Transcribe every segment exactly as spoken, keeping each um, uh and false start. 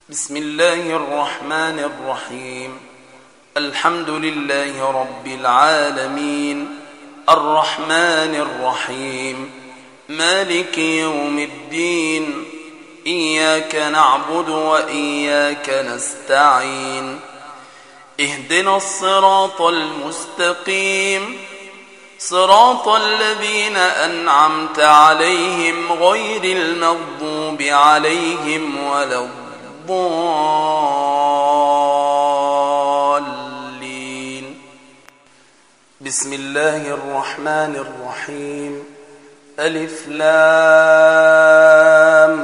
بسم الله الرحمن الرحيم. الحمد لله رب العالمين، الرحمن الرحيم، مالك يوم الدين، إياك نعبد وإياك نستعين، اهدنا الصراط المستقيم، صراط الذين أنعمت عليهم غير المغضوب عليهم ولا الضالين. بسم الله الرحمن الرحيم. ألف لام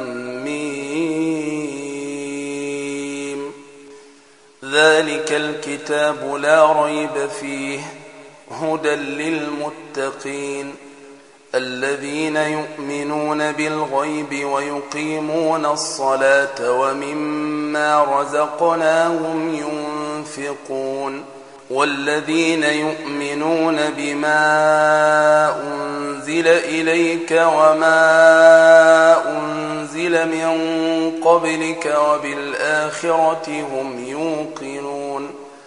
ميم. ذلك الكتاب لا ريب فيه هدى للمتقين الذين يؤمنون بالغيب ويقيمون الصلاة ومما رزقناهم ينفقون والذين يؤمنون بما أنزل إليك وما أنزل من قبلك وبالآخرة هم يوقنون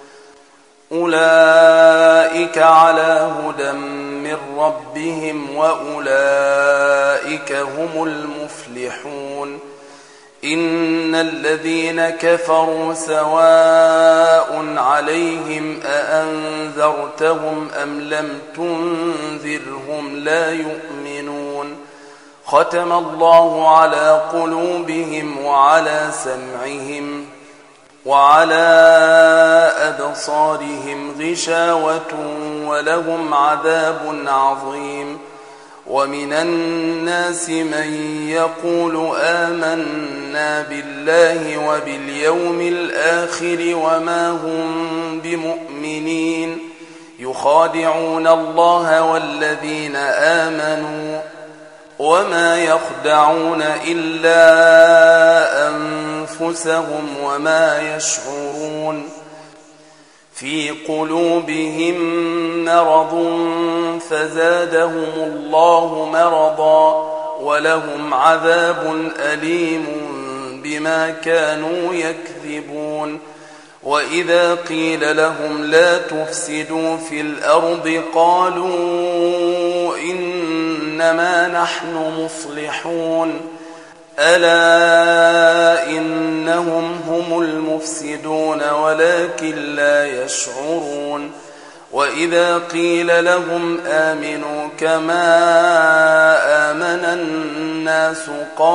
أولئك على هدى من ربهم وأولئك هم المفلحون. إن الذين كفروا سواء عليهم أأنذرتهم أم لم تنذرهم لا يؤمنون. ختم الله على قلوبهم وعلى سمعهم وعلى أبصارهم غشاوة ولهم عذاب عظيم. ومن الناس من يقول آمنا بالله وباليوم الآخر وما هم بمؤمنين يخادعون الله والذين آمنوا وما يخدعون إلا أنفسهم وما يشعرون. في قلوبهم مرض فزادهم الله مرضا ولهم عذاب أليم بما كانوا يكذبون. وإذا قيل لهم لا تفسدوا في الأرض قالوا إنما نحن مصلحون ألا إنهم هم المفسدون ولكن لا يشعرون. وإذا قيل لهم آمنوا كما آمن الناس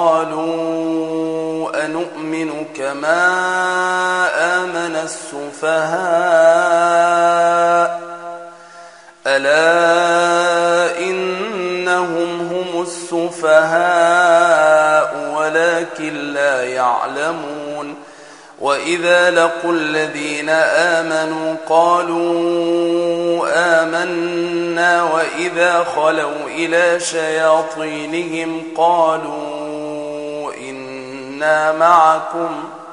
قالوا أنؤمن كما آمن السفهاء ألا إنهم هم السفهاء ولكن لا يعلمون. وإذا لقوا الذين آمنوا قالوا آمنا وإذا خلوا إلى شياطينهم قالوا إنا معكم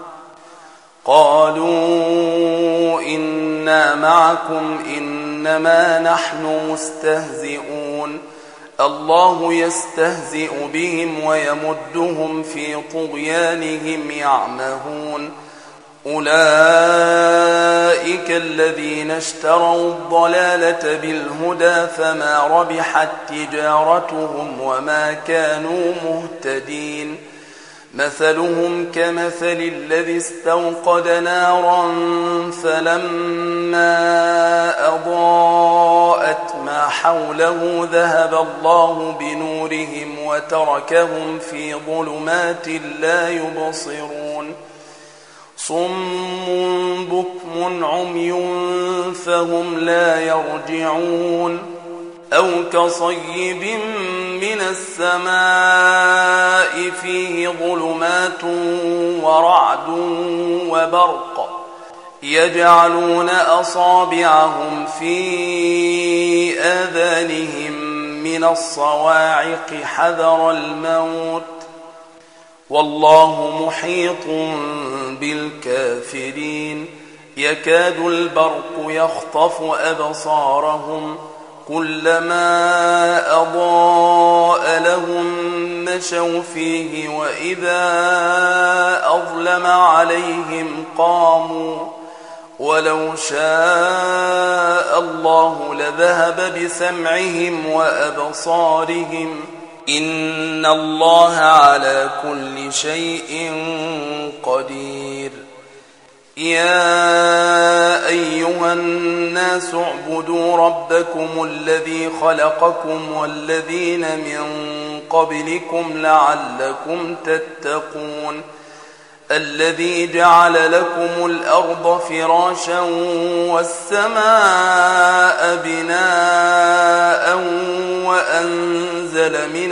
قالوا إنا معكم إنما نحن مستهزئون. الله يستهزئ بهم ويمدهم في طغيانهم يعمهون. أولئك الذين اشتروا الضلالة بالهدى فما ربحت تجارتهم وما كانوا مهتدين. مثلهم كمثل الذي استوقد نارا فلما أضاءت ما حوله ذهب الله بنورهم وتركهم في ظلمات لا يبصرون. صم بكم عمي فهم لا يرجعون. أو كصيب من السماء فيه ظلمات ورعد وبرق يجعلون أصابعهم في آذانهم من الصواعق حذر الموت والله محيط بالكافرين. يكاد البرق يخطف أبصارهم كلما أضاء لهم مشوا فيه وإذا أظلم عليهم قاموا ولو شاء الله لذهب بسمعهم وأبصارهم إن الله على كل شيء قدير. يا أيها الناس اعبدوا ربكم الذي خلقكم والذين من قبلكم لعلكم تتقون الذي جعل لكم الأرض فراشا والسماء بناء وأنزل من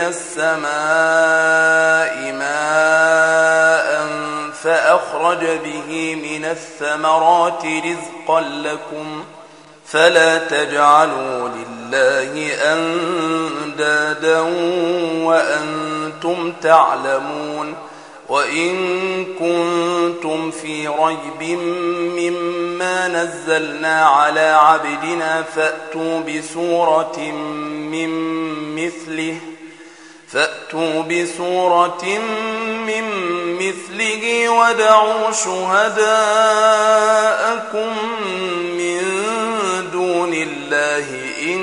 السماء ماء فأخرج به من الثمرات رزقا لكم فلا تجعلوا لله أندادا وأنتم تعلمون. وإن كنتم في ريب مما نزلنا على عبدنا فأتوا بسورة من مثله فأتوا بسورة من مثله وادعوا شهداءكم من دون الله إن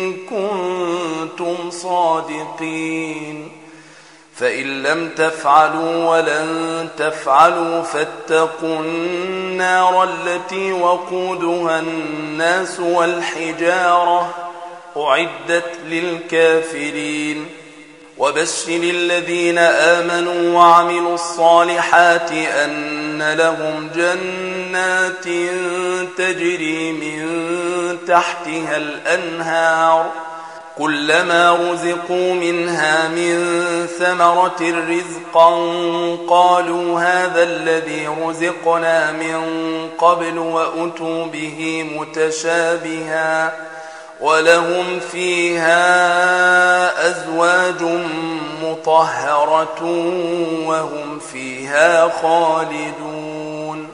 كنتم صادقين. فإن لم تفعلوا ولن تفعلوا فاتقوا النار التي وقودها الناس والحجارة أعدت للكافرين. وبشر الذين آمنوا وعملوا الصالحات أن لهم جنات تجري من تحتها الأنهار كلما رزقوا منها من ثمرة رزقا قالوا هذا الذي رزقنا من قبل وأتوا به متشابها ولهم فيها أزواج مطهرة وهم فيها خالدون.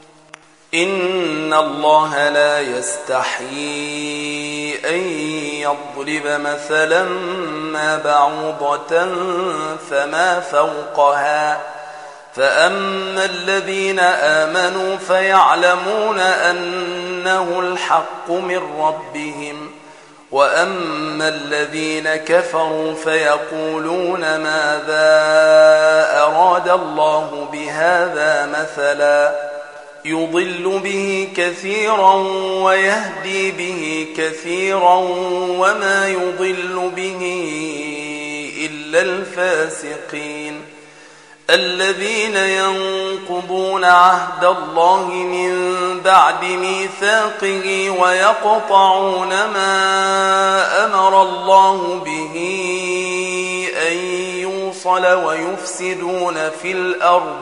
إن الله لا يستحيي أن يضرب مثلا ما بعوضة فما فوقها فأما الذين آمنوا فيعلمون أنه الحق من ربهم وأما الذين كفروا فيقولون ماذا أراد الله بهذا مثلا يضل به كثيرا ويهدي به كثيرا وما يضل به إلا الفاسقين الذين ينقضون عهد الله من بعد ميثاقه ويقطعون ما أمر الله به أن يوصل ويفسدون في الأرض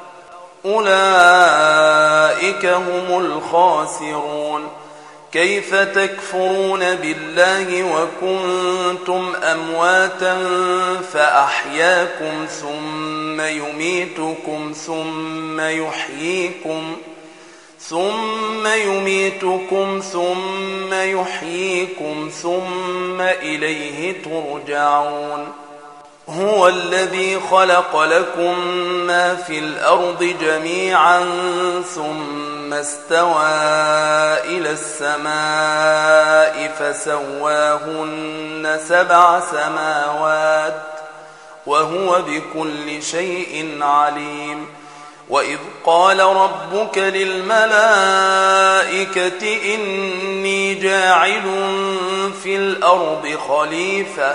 أولئك هم الخاسرون. كيف تكفرون بالله وكنتم أمواتا فأحياكم ثم يميتكم ثم يحييكم ثم يميتكم ثم يحييكم ثم إليه ترجعون. هو الذي خلق لكم ما في الأرض جميعا ثم استوى إلى السماء فسواهن سبع سماوات وهو بكل شيء عليم. وإذ قال ربك للملائكة إني جاعل في الأرض خليفة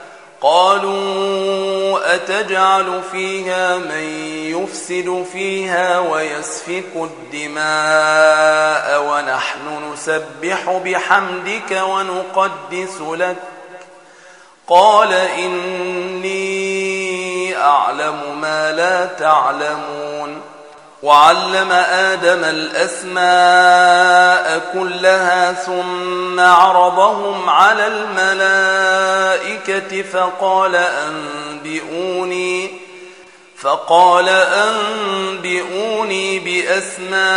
قالوا أتجعل فيها من يفسد فيها ويسفك الدماء ونحن نسبح بحمدك ونقدس لك قال إني أعلم ما لا تعلمون. وعلم آدم الأسماء كلها ثم عرضهم على الملائكة فقال أنبئوني فقال أنبئوني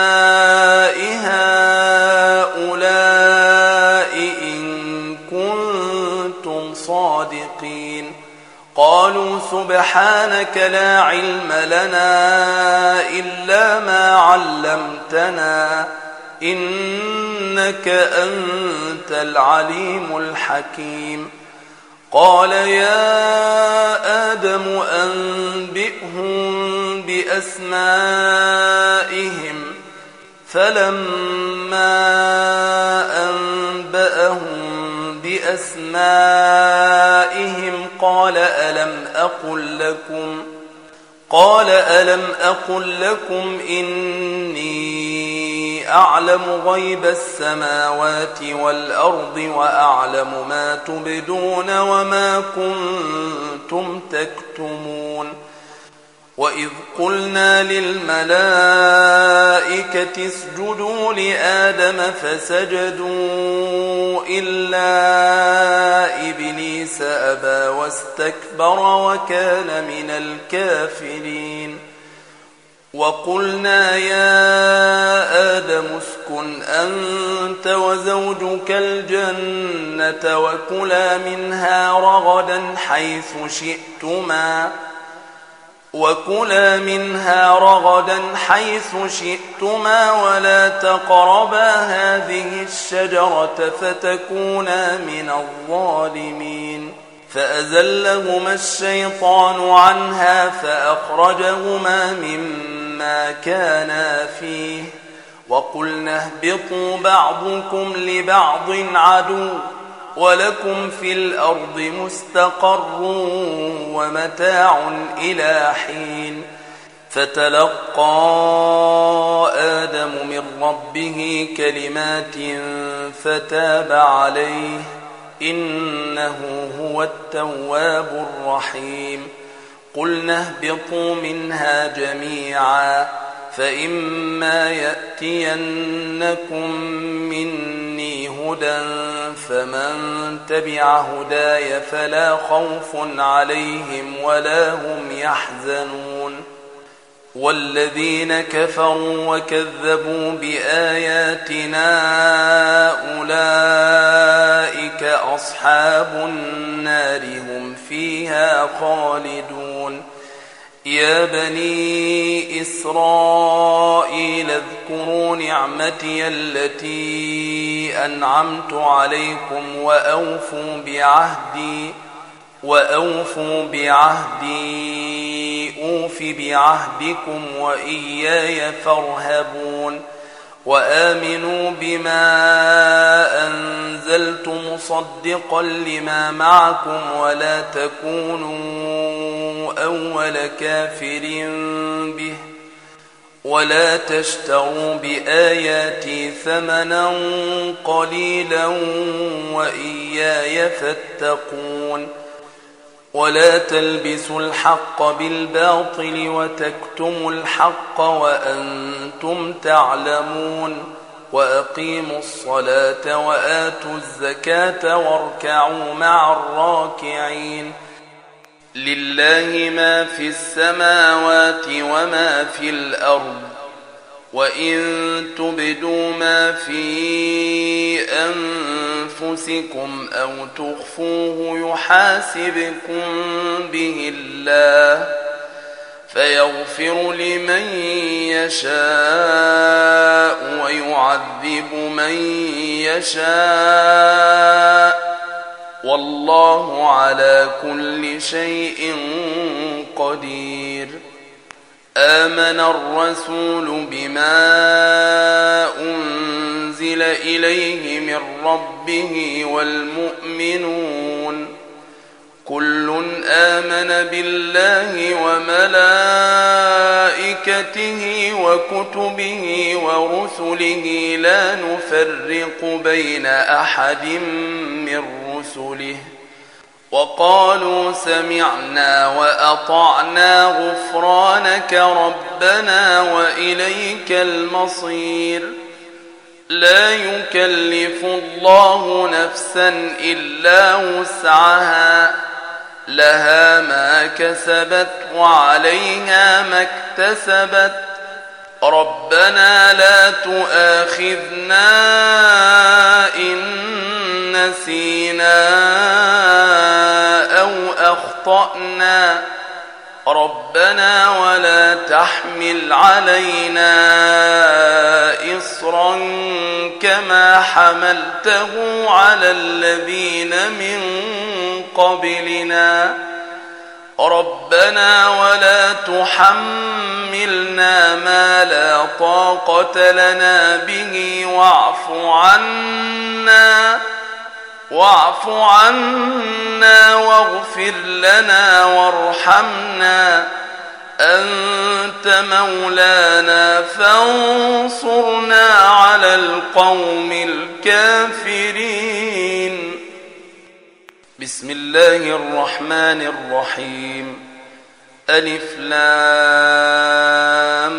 بأسماء هؤلاء إن كنتم سبحانك لا علم لنا إلا ما علمتنا إنك أنت العليم الحكيم قال يا آدم أنبئهم بأسمائهم فلما أنبأهم بأسمائهم قال ألم أقل لكم قال ألم أقل لكم إني أعلم غيب السماوات والأرض وأعلم ما تبدون وما كنتم تكتمون وإذ قلنا للملائكة اسجدوا لآدم فسجدوا إلا إبليس أبى واستكبر وكان من الكافرين وقلنا يا آدم اسكن أنت وزوجك الجنة وكلا منها رغدا حيث شئتما وكلا منها رغدا حيث شئتما ولا تقربا هذه الشجرة فتكونا من الظالمين فأزلهما الشيطان عنها فأخرجهما مما كانا فيه وقلنا اهبطوا بعضكم لبعض عدو ولكم في الأرض مستقر ومتاع إلى حين فتلقى آدم من ربه كلمات فتاب عليه إنه هو التواب الرحيم قلنا اهبطوا منها جميعا فإما يأتينكم مني هدى فمن تبع هداي فلا خوف عليهم ولا هم يحزنون والذين كفروا وكذبوا بآياتنا أولئك أصحاب النار هم فيها خالدون يا بني إسرائيل اذكروا نعمتي التي أنعمت عليكم وأوفوا بعهدي وأوفوا بعهدي أوف بعهدكم وإياي فارهبون وآمنوا بما أنزلت مصدقا لما معكم ولا تكونوا أول كافر به ولا تشتروا بآياتي ثمنا قليلا وإياي فاتقون ولا تلبسوا الحق بالباطل وتكتموا الحق وأنتم تعلمون وأقيموا الصلاة وآتوا الزكاة واركعوا مع الراكعين لله ما في السماوات وما في الأرض وإن تبدوا ما في أنفسكم أو تخفوه يحاسبكم به الله فيغفر لمن يشاء ويعذب من يشاء والله على كل شيء قدير آمن الرسول بما أنزل إليه من ربه والمؤمنون كل آمن بالله وملائكته وكتبه ورسله لا نفرق بين أحد من رسله وقالوا سمعنا وأطعنا غفرانك ربنا وإليك المصير لا يكلف الله نفسا إلا وسعها لها ما كسبت وعليها ما اكتسبت ربنا لا تؤاخذنا إن نسينا أو أخطأنا ربنا ولا تحمل علينا إصرا كما حملته على الذين من قبلنا ربنا ولا تحملنا ما لا طاقة لنا به واعف عنا واعف عنا واغفر لنا وارحمنا أنت مولانا فانصرنا على القوم الكافرين. بسم الله الرحمن الرحيم. ألف لام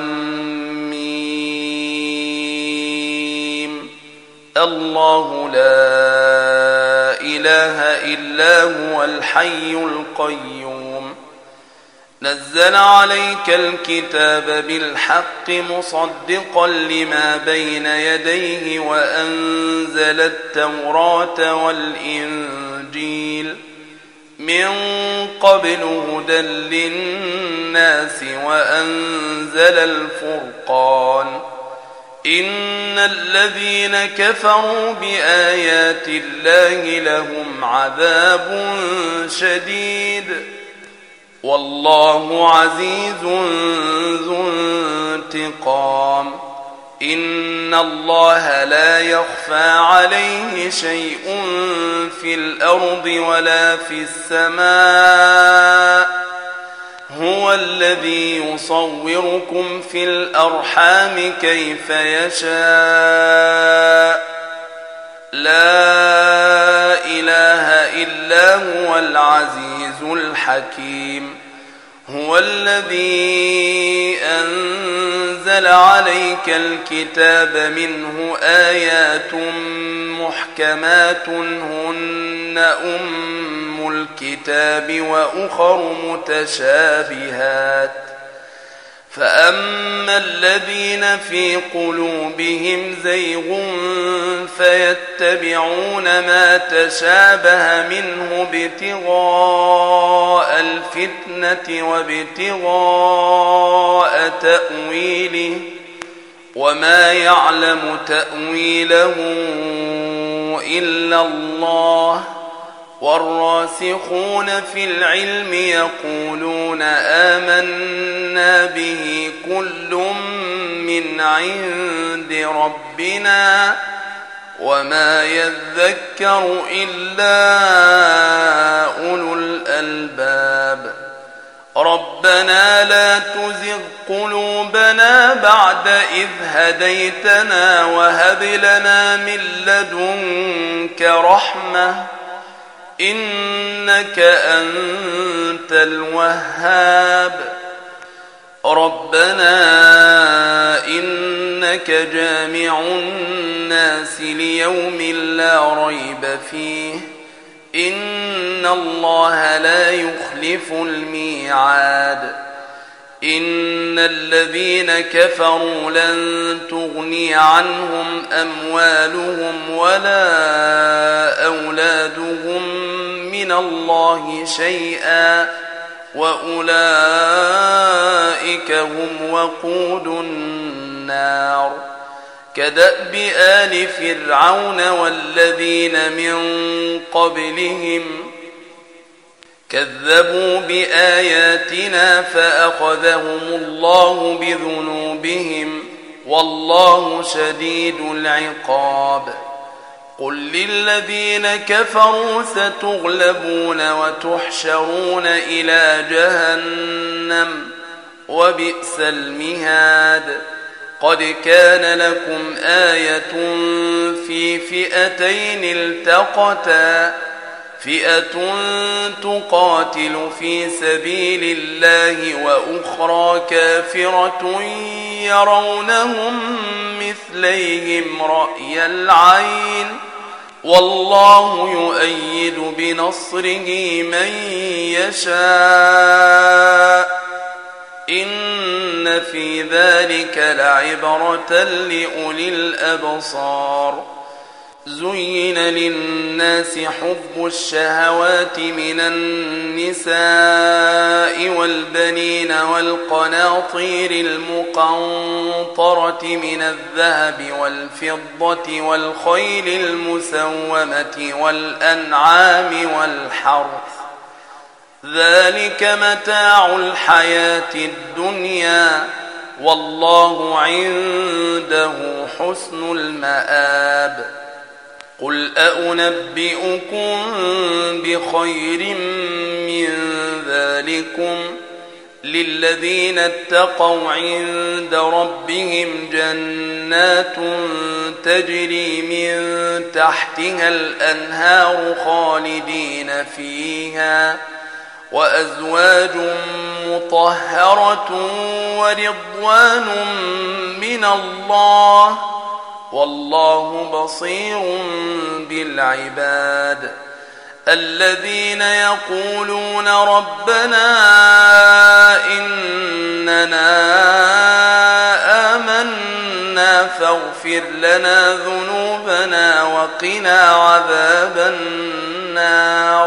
ميم. الله لا إله إلا هو الحي القيوم نزل عليك الكتاب بالحق مصدقا لما بين يديه وأنزل التوراة والإنجيل من قبل هدى للناس وأنزل الفرقان إن الذين كفروا بآيات الله لهم عذاب شديد والله عزيز ذو انتقام. إن الله لا يخفى عليه شيء في الأرض ولا في السماء هو الذي يصوركم في الأرحام كيف يشاء لا إله إلا هو العزيز الحكيم. هو الذي أنزل عليك الكتاب منه آيات محكمات هن أم الكتاب وأخر متشابهات فأما الذين في قلوبهم زيغ فيتبعون ما تشابه منه ابتغاء الفتنة وابتغاء تأويله وما يعلم تأويله إلا الله والراسخون في العلم يقولون آمنا به كل من عند ربنا وما يذكر إلا أولو الألباب. ربنا لا تزغ قلوبنا بعد إذ هديتنا وهب لنا من لدنك رحمة إنك أنت الوهاب. ربنا إنك جامع الناس ليوم لا ريب فيه إن الله لا يخلف الميعاد. إن الذين كفروا لن تغني عنهم أموالهم ولا أولادهم من الله شيئا وأولئك هم وقود النار. كدأب آل فرعون والذين من قبلهم كذبوا بآياتنا فأخذهم الله بذنوبهم والله شديد العقاب. قل للذين كفروا ستغلبون وتحشرون إلى جهنم وبئس المهاد. قد كان لكم آية في فئتين التقتا فئة تقاتل في سبيل الله وأخرى كافرة يرونهم مثليهم رأي العين والله يؤيد بنصره من يشاء إن في ذلك لعبرة لأولي الأبصار. زين للناس حب الشهوات من النساء والبنين والقناطير المقنطرة من الذهب والفضة والخيل المسومة والأنعام والحرث ذلك متاع الحياة الدنيا والله عنده حسن المآب. قل أنبئكم بخير من ذلكم للذين اتقوا عند ربهم جنات تجري من تحتها الأنهار خالدين فيها وأزواج مطهرة ورضوان من الله والله بصير بالعباد. الذين يقولون ربنا إننا آمنا فاغفر لنا ذنوبنا وقنا عذاب النار.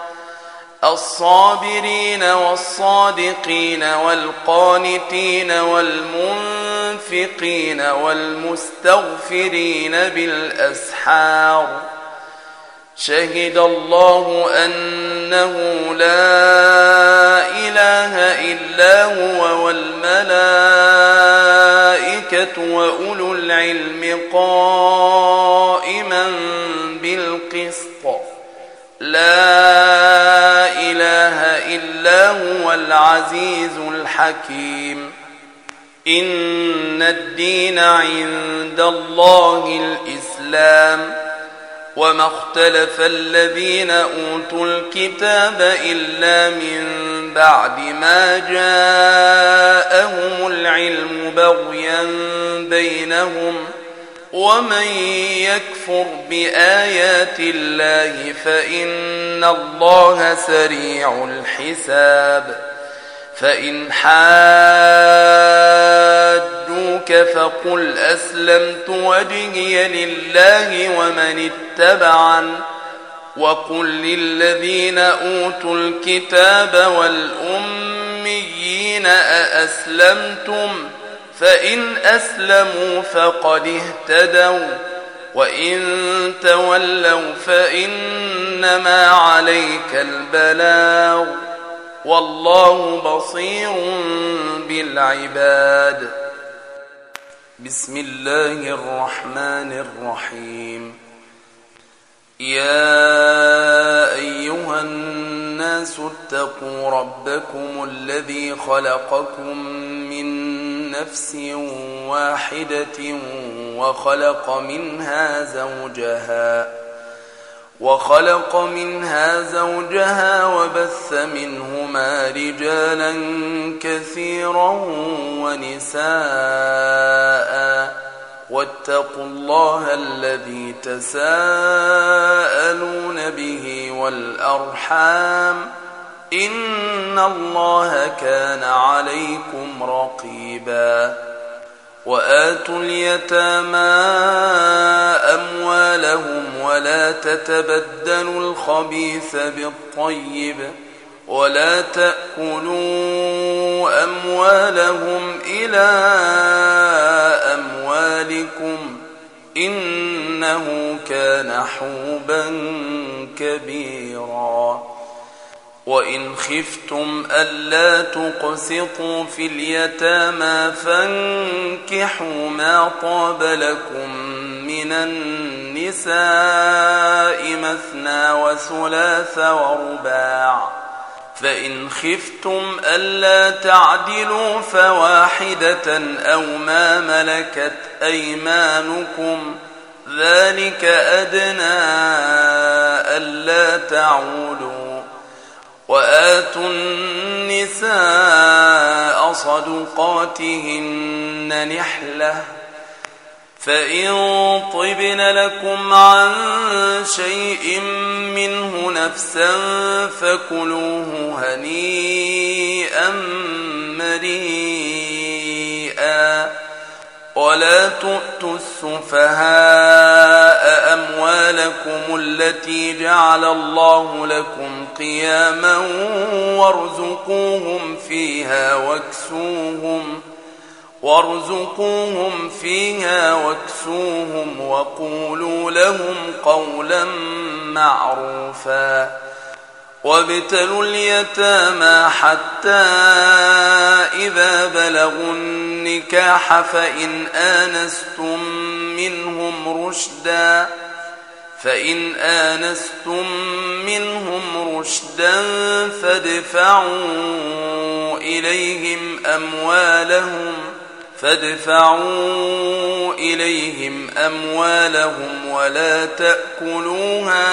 الصابرين والصادقين والقانتين والمنفقين والمستغفرين بالأسحار. شهد الله أنه لا إله إلا هو والملائكة وأولو العلم قائما بالقسط لا إله إلا هو العزيز الحكيم. إن الدين عند الله الإسلام وما اختلف الذين أوتوا الكتاب إلا من بعد ما جاءهم العلم بغيا بينهم ومن يكفر بآيات الله فإن الله سريع الحساب. فإن حاجوك فقل أسلمت وجهي لله ومن اتبعن وقل للذين أوتوا الكتاب والأميين أأسلمتم فإن أسلموا فقد اهتدوا وإن تولوا فإنما عليك البلاغ والله بصير بالعباد. بسم الله الرحمن الرحيم. يا أيها الناس اتقوا ربكم الذي خلقكم من نفس واحدة وخلق منها زوجها وخلق منها زوجها وبث منهما رجالا كثيرا ونساء واتقوا الله الذي تساءلون به والأرحام إن الله كان عليكم رقيبا. وآتوا اليتامى أموالهم ولا تتبدلوا الخبيث بالطيب ولا تأكلوا أموالهم إلى أموالكم إنه كان حوبا كبيرا. وإن خفتم ألا تقسطوا في اليتامى فانكحوا ما طاب لكم من النساء مثنى وثلاث ورباع فإن خفتم ألا تعدلوا فواحدة أو ما ملكت أيمانكم ذلك أدنى ألا تعولوا. وآتوا النساء صدقاتهن نحلة فإن طبن لكم عن شيء منه نفسا فكلوه هنيئا مريئا ولا تؤتوا السفهاء أموالكم التي جعل الله لكم قياما وارزقوهم فيها واكسوهم وارزقوهم فيها واكسوهم وقولوا لهم قولا معروفا وابتلوا اليتامى حتى إذا بلغوا النكاح فإن آنستم منهم رشدا فإن آنستم منهم رشدا فادفعوا إليهم أموالهم فادفعوا إليهم أموالهم ولا تأكلوها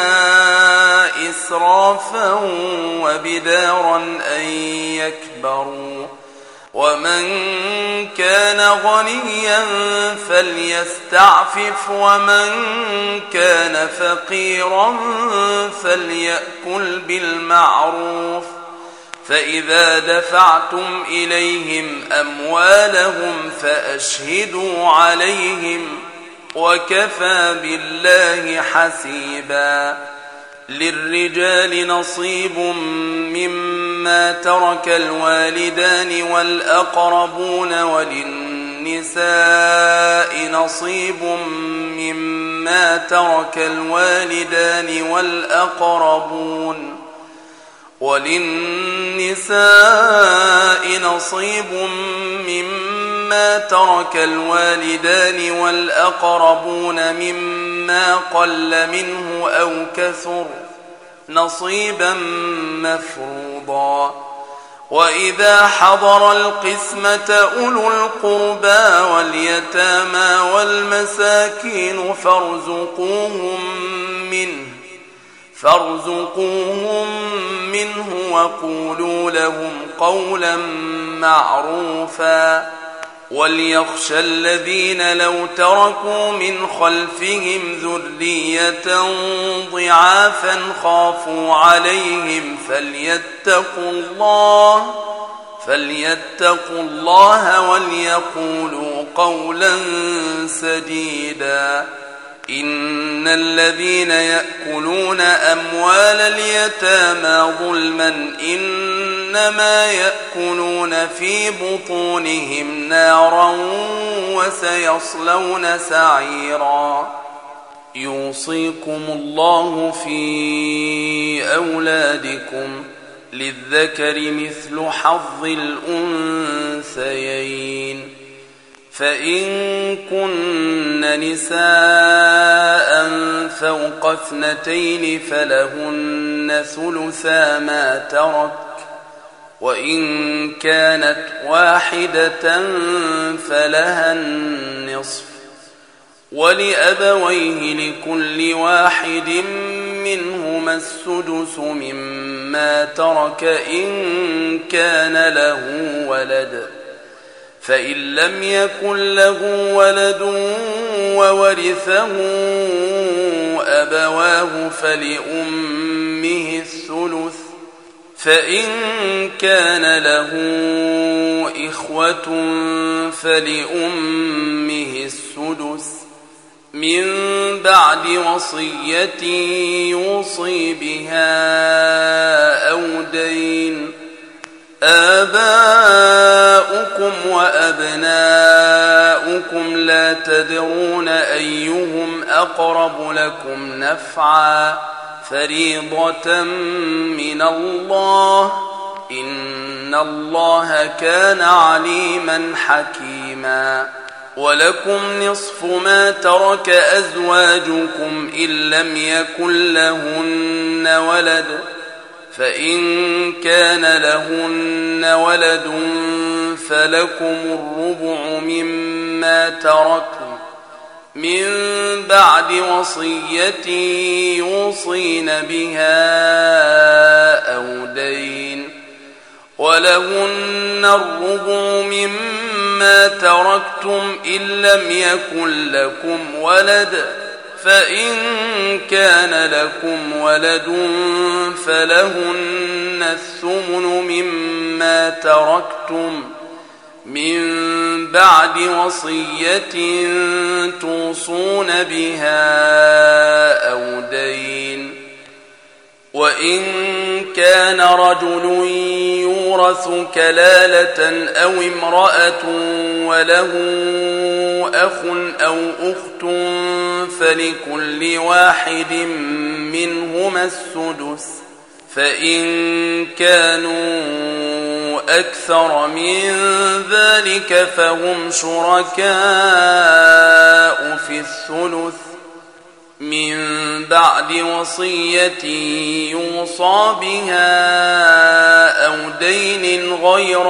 إسرافا وبدارا أن يكبروا ومن كان غنيا فليستعفف ومن كان فقيرا فليأكل بالمعروف فإذا دفعتم إليهم أموالهم فأشهدوا عليهم وكفى بالله حسيبا للرجال نصيب مما ترك الوالدان والأقربون وللنساء نصيب مما ترك الوالدان والأقربون وللنساء نصيب مما ترك الوالدان والأقربون مما قل منه أو كثر نصيبا مفروضا وإذا حضر القسمة أولو القربى واليتامى والمساكين فارزقوهم منه فارزقوهم منه وقولوا لهم قولا معروفا وليخشى الذين لو تركوا من خلفهم ذرية ضعافا خافوا عليهم فليتقوا الله فليتقوا الله وليقولوا قولا سديدا إن الذين يأكلون أموال اليتامى ظلما إنما يأكلون في بطونهم نارا وسيصلون سعيرا يوصيكم الله في أولادكم للذكر مثل حظ الأنثيين فإن كن نساء فوق اثنتين فلهن ثلثا ما ترك وإن كانت واحدة فلها النصف ولأبويه لكل واحد منهما السدس مما ترك إن كان له ولد فإن لم يكن له ولد وورثه أبواه فلأمه الثلث فإن كان له إخوة فلأمه السدس من بعد وصية يوصي بها أو دين آباؤكم وأبناؤكم لا تدرون أيهم أقرب لكم نفعا فريضة من الله إن الله كان عليما حكيما ولكم نصف ما ترك أزواجكم إن لم يكن لهن ولد فإن كان لهن ولد فلكم الربع مما تركوا من بعد وصية يوصين بها أو دين ولهن الربع مما تركتم إن لم يكن لكم ولد فإن كان لكم ولد فلهن الثمن مما تركتم من بعد وصية توصون بها أو دين. وإن كان رجل يورث كلالة أو امرأة وله أخ أو أخت فلكل واحد منهما السدس، فإن كانوا أكثر من ذلك فهم شركاء في الثلث من بعد وصية يوصى بها أو دين غير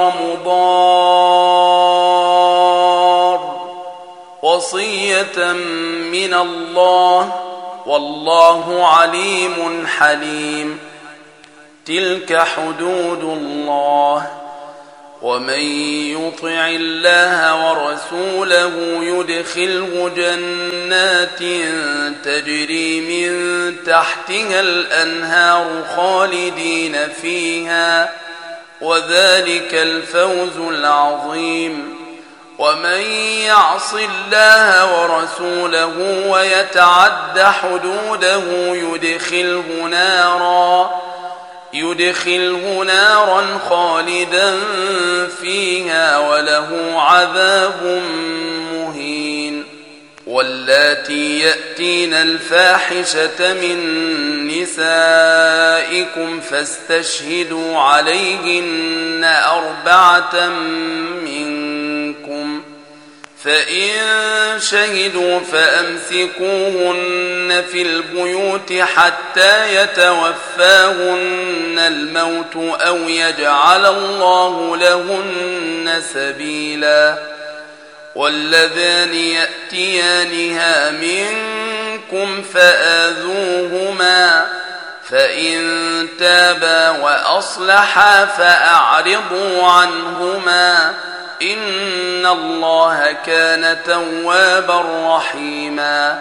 مضار، وصية من الله والله عليم حليم. تلك حدود الله، ومن يطع الله ورسوله يدخله جنات تجري من تحتها الأنهار خالدين فيها، وذلك الفوز العظيم. ومن يعص الله ورسوله ويتعد حدوده يدخله نارا يدخله نارا خالدا فيها وله عذاب مهين. واللاتي يأتين الفاحشة من نسائكم فاستشهدوا عليهن أربعة منكم، فإن شهدوا فأمسكوهن في البيوت حتى يتوفاهن الموت أو يجعل الله لهن سبيلا. واللذان يأتيانها منكم فآذوهما، فإن تابا وأصلحا فأعرضوا عنهما، إن الله كان توابا رحيما.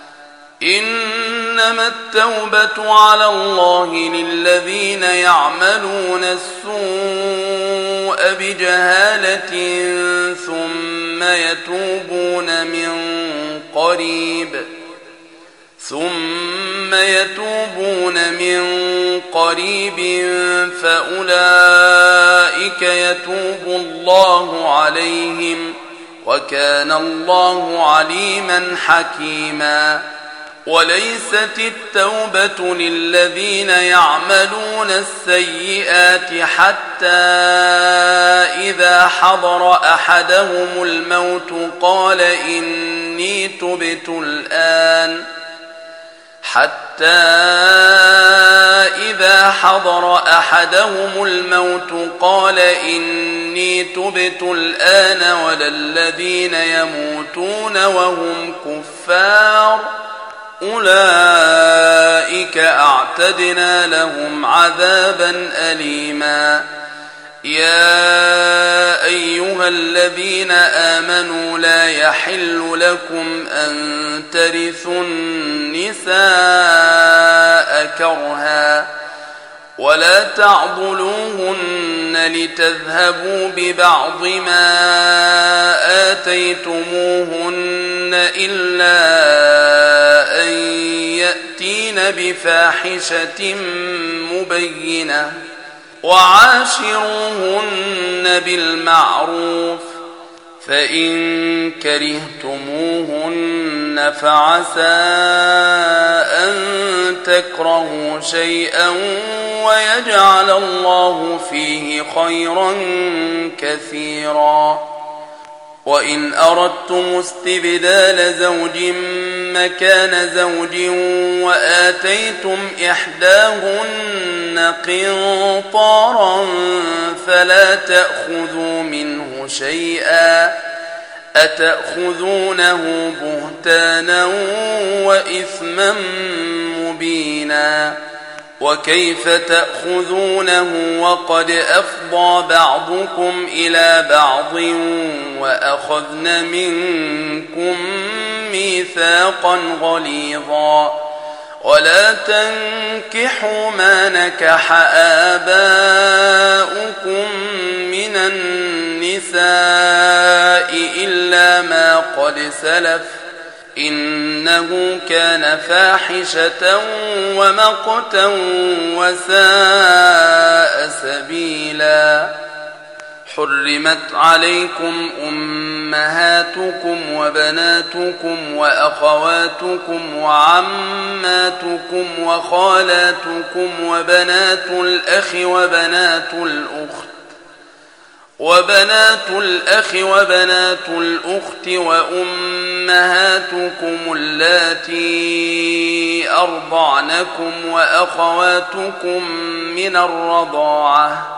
إنما التوبة على الله للذين يعملون السوء بجهالة ثم يتوبون من قريب ثم يتوبون من قريب فأولئك يتوب الله عليهم، وكان الله عليما حكيما. وليست التوبة للذين يعملون السيئات حتى إذا حضر أحدهم الموت قال إني تبت الآن حتى إذا حضر أحدهم الموت قال إني تبت الآن ولا الذين يموتون وهم كفار أولئك أعتدنا لهم عذابا أليما. يا أيها الذين آمنوا لا يحل لكم أن ترثوا النساء كرها ولا تعضلوهن لتذهبوا ببعض ما آتيتموهن إلا أن يأتين بفاحشة مبينة وعاشروهن بالمعروف، فإن كرهتموهن فعسى أن تكرهوا شيئا ويجعل الله فيه خيرا كثيرا. وإن أردتم استبدال زوج مكان زوج وآتيتم إحداهن قنطارا فلا تأخذوا منه شيئا، أتأخذونه بهتانا وإثما مبينا. وكيف تأخذونه وقد أفضى بعضكم إلى بعض وأخذن منكم ميثاقا غليظا. ولا تنكحوا ما نكح آباؤكم من النساء إلا ما قد سلف إنه كان فاحشة ومقتا وساء سبيلا. حرمت عليكم أمهاتكم وبناتكم وأخواتكم وعماتكم وخالاتكم وبنات الأخ وبنات الأخت وبنات الأخ وبنات الأخت وأمهاتكم اللاتي أرضعنكم وأخواتكم من الرضاعة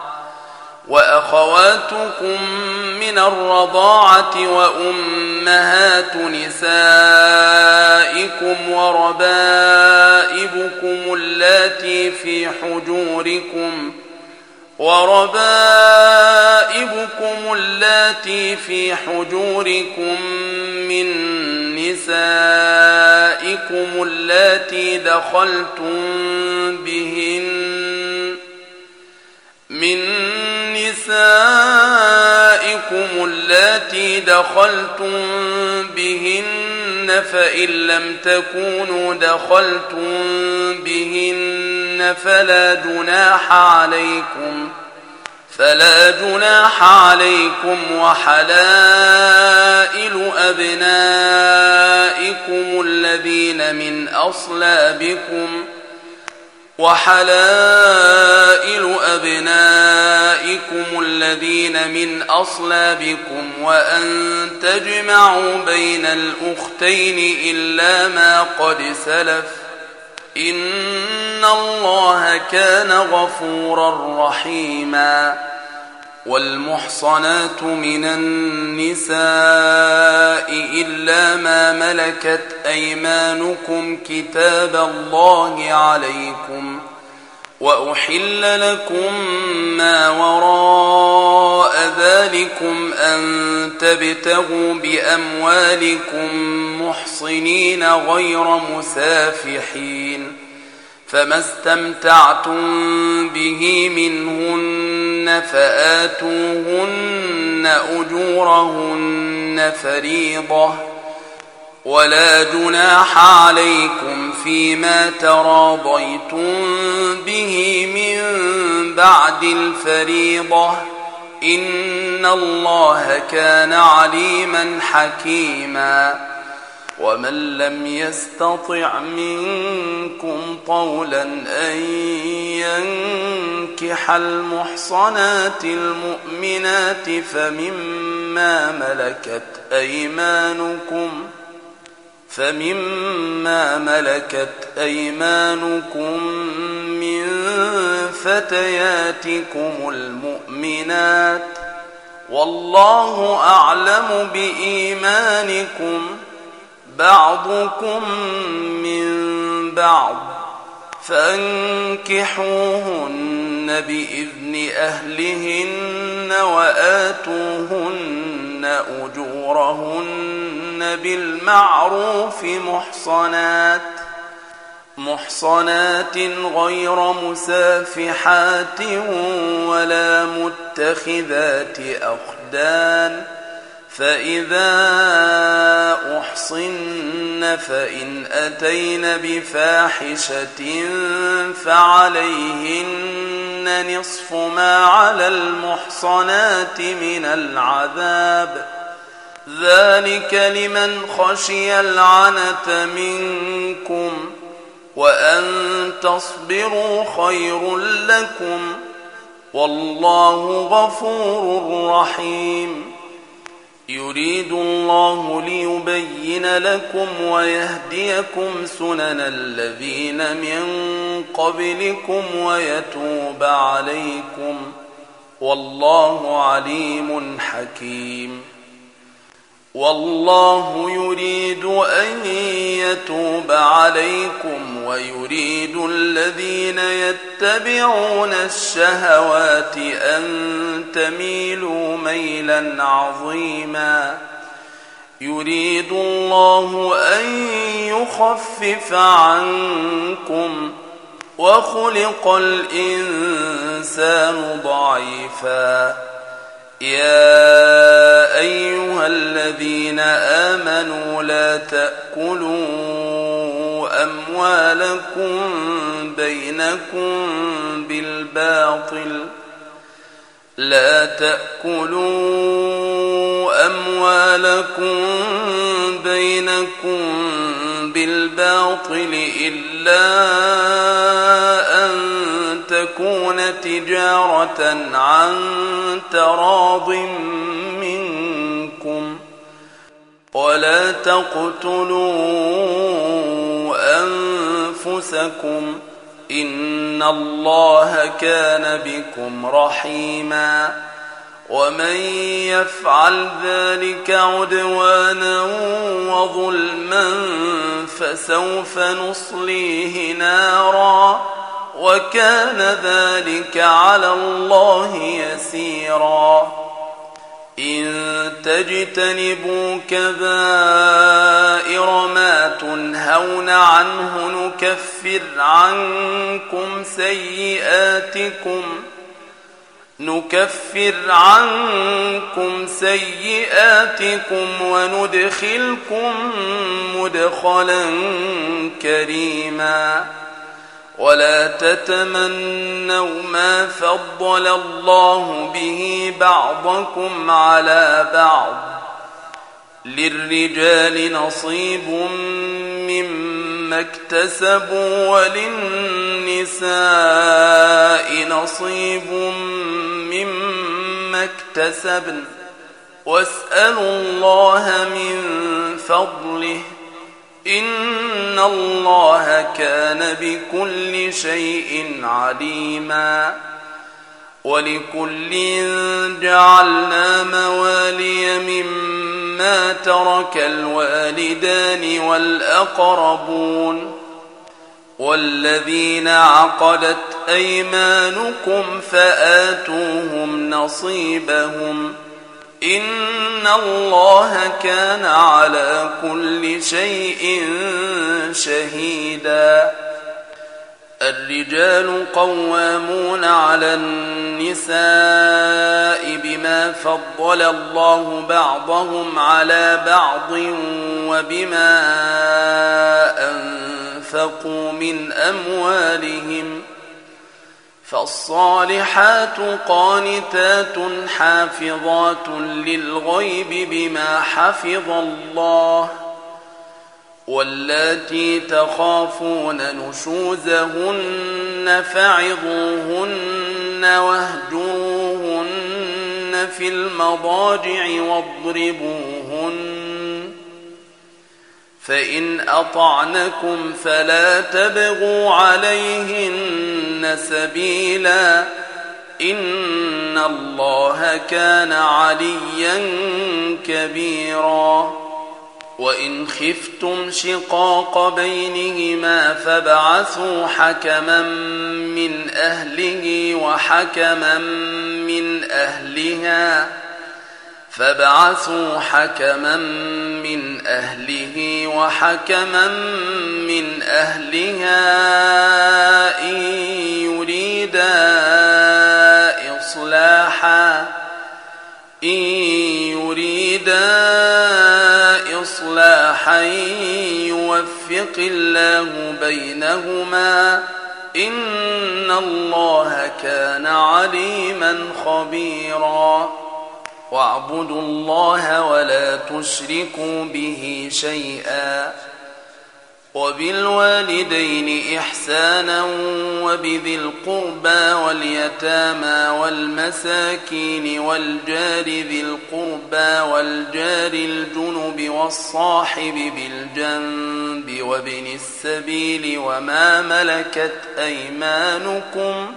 وأخواتكم من الرضاعة وأمهات نسائكم وربائبكم اللاتي في حجوركم وربائبكم اللاتي في حجوركم من نسائكم اللاتي دخلتم بهن من نسائكم اللاتي دخلتم بهن فإن لم تكونوا دخلتم بهن فلا جناح عليكم فلا جناح عليكم وحلائل أبنائكم الذين من أصلابكم وحلائل أبنائكم الذين من أصلابكم وأن تجمعوا بين الأختين إلا ما قد سلف إن الله كان غفورا رحيما. والمحصنات من النساء إلا ما ملكت أيمانكم كتاب الله عليكم وأحل لكم ما وراء ذلكم أن تبتغوا بأموالكم محصنين غير مسافحين فما استمتعتم به منهن فآتوهن أجورهن فريضة ولا جناح عليكم فيما تراضيتم به من بعد الفريضة إن الله كان عليما حكيما. ومن لم يستطع منكم طولا أن ينكح المحصنات المؤمنات فمما ملكت أيمانكم فمما ملكت أيمانكم من فتياتكم المؤمنات والله أعلم بإيمانكم بعضكم من بعض فانكحوهن بإذن أهلهن وآتوهن أجورهن بالمعروف محصنات محصنات غير مسافحات ولا متخذات أخدان فإذا أحصن فإن أتين بفاحشة فعليهن نصف ما على المحصنات من العذاب ذلك لمن خشي العنة منكم وأن تصبروا خير لكم والله غفور رحيم. يريد الله ليبين لكم ويهديكم سنن الذين من قبلكم ويتوب عليكم والله عليم حكيم. والله يريد أن يتوب عليكم ويريد الذين يتبعون الشهوات أن تميلوا ميلا عظيما. يريد الله أن يخفف عنكم وخلق الإنسان ضعيفا يا أيها الذين آمنوا لا تأكلوا أموالكم بينكم بالباطل لا تأكلوا أموالكم بينكم بالباطل إلا أن تكون تجارة عن تراض منكم ولا تقتلوا أنفسكم إن الله كان بكم رحيما ومن يفعل ذلك عدوانا وظلما فسوف نصليه نارا وكان ذلك على الله يسيرا إن تجتنبوا كبائر ما تنهون عنه نكفر عنكم سيئاتكم نكفر عنكم سيئاتكم وندخلكم مدخلا كريما ولا تتمنوا ما فضل الله به بعضكم على بعض للرجال نصيب مما اكتسبوا وللنساء نصيب مما اكتسبن واسألوا الله من فضله إن الله كان بكل شيء عليما ولكل جعلنا موالي مما ترك الوالدان والأقربون والذين عقدت أيمانكم فآتوهم نصيبهم إن الله كان على كل شيء شهيدا الرجال قوامون على النساء بما فضل الله بعضهم على بعض وبما أنفقوا من أموالهم فالصالحات قانتات حافظات للغيب بما حفظ الله واللاتي تخافون نشوزهن فعظوهن واهجروهن في المضاجع واضربوهن فإن أطعنكم فلا تبغوا عليهن سبيلا إن الله كان عليا كبيرا وإن خفتم شقاق بينهما فابعثوا حكما من أهله وحكما من أهلها فابعثوا حكما من أهله وحكما من أهلها إن يريدا إصلاحا إن يريدا إصلاحا يوفق الله بينهما إن الله كان عليما خبيرا واعبدوا الله ولا تشركوا به شيئا وبالوالدين إحسانا وبذي القربى واليتامى والمساكين والجار ذي القربى والجار الجنب والصاحب بالجنب وابن السبيل وما ملكت أيمانكم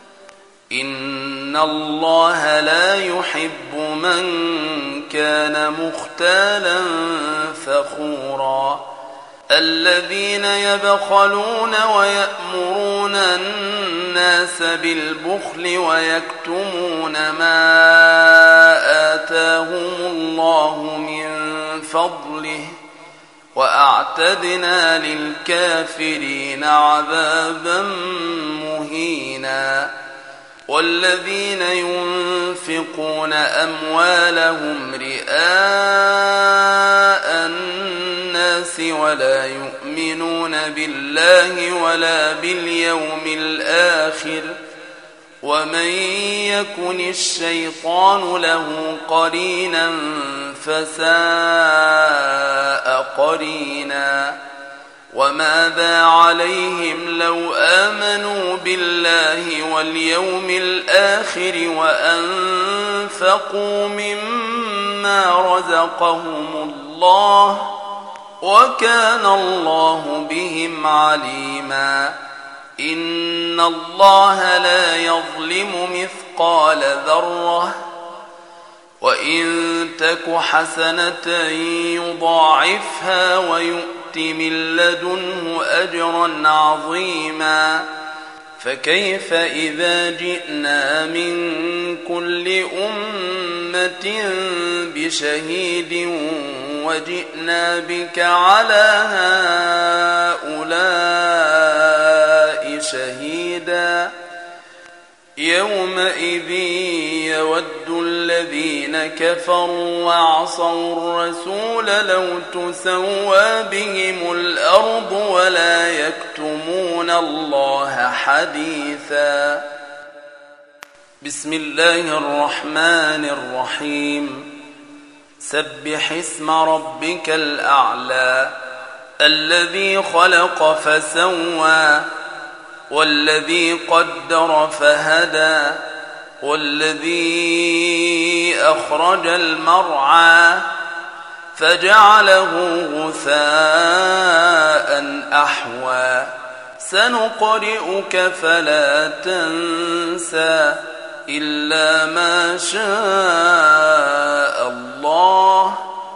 إن الله لا يحب من كان مختالا فخورا الذين يبخلون ويأمرون الناس بالبخل ويكتمون ما آتاهم الله من فضله وأعتدنا للكافرين عذابا مهينا والذين ينفقون أموالهم رئاء الناس ولا يؤمنون بالله ولا باليوم الآخر ومن يكن الشيطان له قرينا فساء قرينا وماذا عليهم لو آمنوا بالله واليوم الآخر وأنفقوا مما رزقهم الله وكان الله بهم عليما إن الله لا يظلم مثقال ذرة وإن تك حسنة يضاعفها ويؤت من لدنه أجرا عظيما فكيف إذا جئنا من كل أمة بشهيد وجئنا بك على هؤلاء شهيدا يومئذ يود الذين كفروا وعصوا الرسول لو تسوى بهم الأرض ولا يكتمون الله حديثا بسم الله الرحمن الرحيم سبح اسم ربك الأعلى الذي خلق فسوى والذي قدر فهدى والذي أخرج المرعى فجعله غثاء أحوى سنقرئك فلا تنسى إلا ما شاء الله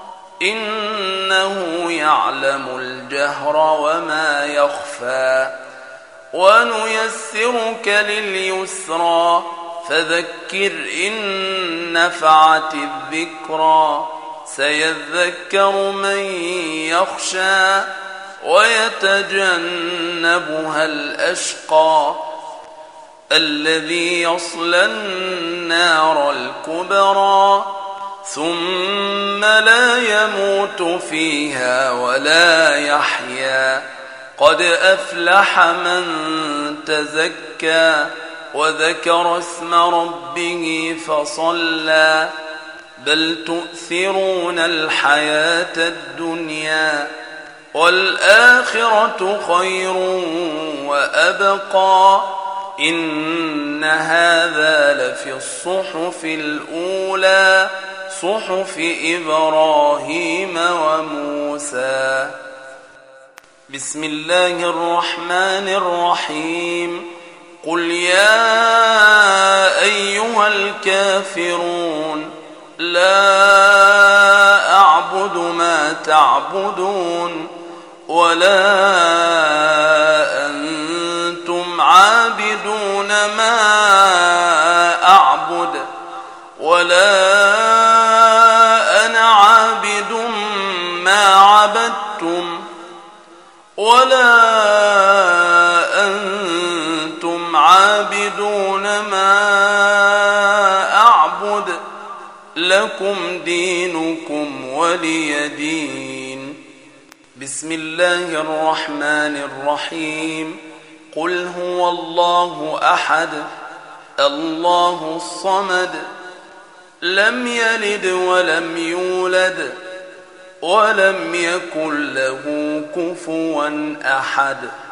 إنه يعلم الجهر وما يخفى ونيسرك لليسرى فذكر إن نفعت الذكرى سيذكر من يخشى ويتجنبها الأشقى الذي يصلى النار الكبرى ثم لا يموت فيها ولا يحيا قد أفلح من تزكى وذكر اسم ربه فصلى بل تؤثرون الحياة الدنيا والآخرة خير وأبقى إن هذا لفي الصحف الأولى صحف إبراهيم وموسى بسم الله الرحمن الرحيم قل يا أيها الكافرون لا أعبد ما تعبدون ولا أنتم عابدون ما أعبد ولا أنا عابد ما عبدتم ولا أنتم عابدون ما أعبد لكم دينكم ولي دين بسم الله الرحمن الرحيم قل هو الله أحد الله الصمد لم يلد ولم يولد ولم يكن له كفوا أحد